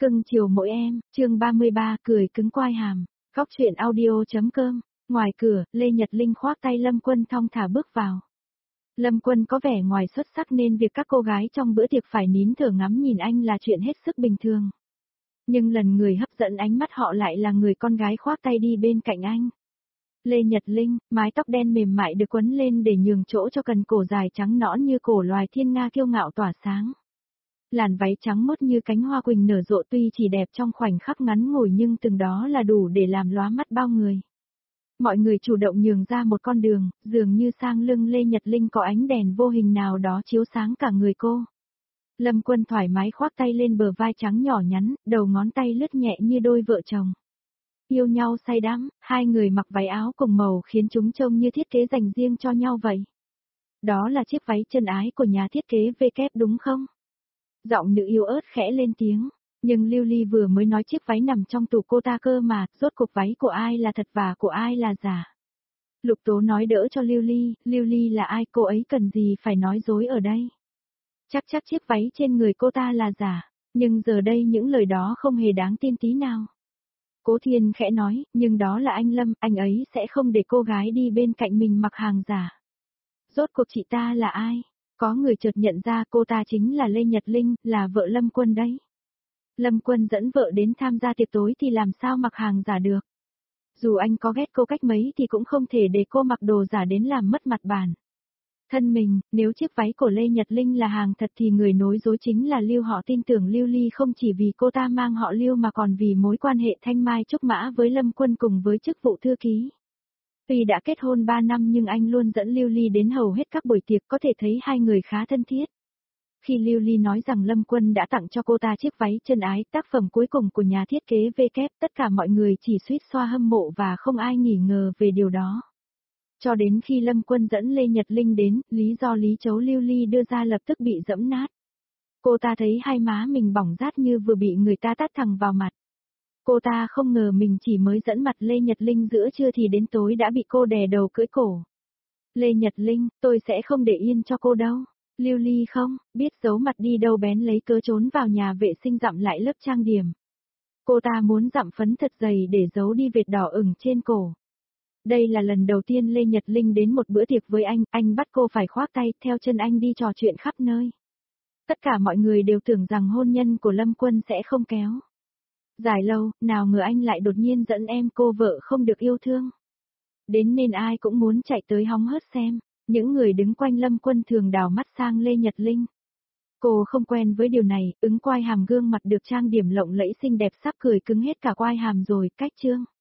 Cưng chiều mỗi em, chương 33, cười cứng quai hàm. Góc truyện audio.com. Ngoài cửa, Lê Nhật Linh khoác tay Lâm Quân thong thả bước vào. Lâm Quân có vẻ ngoài xuất sắc nên việc các cô gái trong bữa tiệc phải nín thở ngắm nhìn anh là chuyện hết sức bình thường. Nhưng lần người hấp dẫn ánh mắt họ lại là người con gái khoác tay đi bên cạnh anh. Lê Nhật Linh, mái tóc đen mềm mại được quấn lên để nhường chỗ cho cần cổ dài trắng nõn như cổ loài thiên nga kiêu ngạo tỏa sáng. Làn váy trắng mốt như cánh hoa quỳnh nở rộ tuy chỉ đẹp trong khoảnh khắc ngắn ngủi nhưng từng đó là đủ để làm lóa mắt bao người. Mọi người chủ động nhường ra một con đường, dường như sang lưng Lê Nhật Linh có ánh đèn vô hình nào đó chiếu sáng cả người cô. Lâm Quân thoải mái khoác tay lên bờ vai trắng nhỏ nhắn, đầu ngón tay lướt nhẹ như đôi vợ chồng. Yêu nhau say đắm, hai người mặc váy áo cùng màu khiến chúng trông như thiết kế dành riêng cho nhau vậy. Đó là chiếc váy chân ái của nhà thiết kế VK đúng không? Giọng nữ yếu ớt khẽ lên tiếng, nhưng Lưu Ly vừa mới nói chiếc váy nằm trong tủ cô ta cơ mà, rốt cuộc váy của ai là thật và của ai là giả. Lục Tố nói đỡ cho Lưu Ly là ai, cô ấy cần gì phải nói dối ở đây. Chắc chiếc váy trên người cô ta là giả, nhưng giờ đây những lời đó không hề đáng tin tí nào. Cố Thiên khẽ nói, nhưng đó là anh Lâm, anh ấy sẽ không để cô gái đi bên cạnh mình mặc hàng giả. Rốt cuộc chị ta là ai? Có người chợt nhận ra cô ta chính là Lê Nhật Linh, là vợ Lâm Quân đấy. Lâm Quân dẫn vợ đến tham gia tiệc tối thì làm sao mặc hàng giả được. Dù anh có ghét cô cách mấy thì cũng không thể để cô mặc đồ giả đến làm mất mặt bản thân mình. Nếu chiếc váy của Lê Nhật Linh là hàng thật thì người nói dối chính là Lưu. Họ tin tưởng Lưu Ly không chỉ vì cô ta mang họ Lưu mà còn vì mối quan hệ thanh mai trúc mã với Lâm Quân cùng với chức vụ thư ký. Tuy đã kết hôn 3 năm nhưng anh luôn dẫn Lưu Ly đến hầu hết các buổi tiệc, có thể thấy hai người khá thân thiết. Khi Lưu Ly nói rằng Lâm Quân đã tặng cho cô ta chiếc váy chân ái, tác phẩm cuối cùng của nhà thiết kế VK, tất cả mọi người chỉ suýt xoa hâm mộ và không ai nghi ngờ về điều đó. Cho đến khi Lâm Quân dẫn Lê Nhật Linh đến, lý do lý chấu Lưu Ly đưa ra lập tức bị giẫm nát. Cô ta thấy hai má mình bỏng rát như vừa bị người ta tát thẳng vào mặt. Cô ta không ngờ mình chỉ mới dẫn mặt Lê Nhật Linh giữa trưa thì đến tối đã bị cô đè đầu cưỡi cổ. Lê Nhật Linh, tôi sẽ không để yên cho cô đâu. Lưu Ly không, biết giấu mặt đi đâu bén lấy cớ trốn vào nhà vệ sinh dặm lại lớp trang điểm. Cô ta muốn dặm phấn thật dày để giấu đi vệt đỏ ửng trên cổ. Đây là lần đầu tiên Lê Nhật Linh đến một bữa tiệc với anh bắt cô phải khoác tay theo chân anh đi trò chuyện khắp nơi. Tất cả mọi người đều tưởng rằng hôn nhân của Lâm Quân sẽ không kéo dài lâu, nào ngờ anh lại đột nhiên dẫn em cô vợ không được yêu thương. Đến nên ai cũng muốn chạy tới hóng hớt xem. Những người đứng quanh Lâm Quân thường đảo mắt sang Lê Nhật Linh. Cô không quen với điều này, ứng quai hàm gương mặt được trang điểm lộng lẫy xinh đẹp sắp cười cứng hết cả quai hàm rồi, cách chương.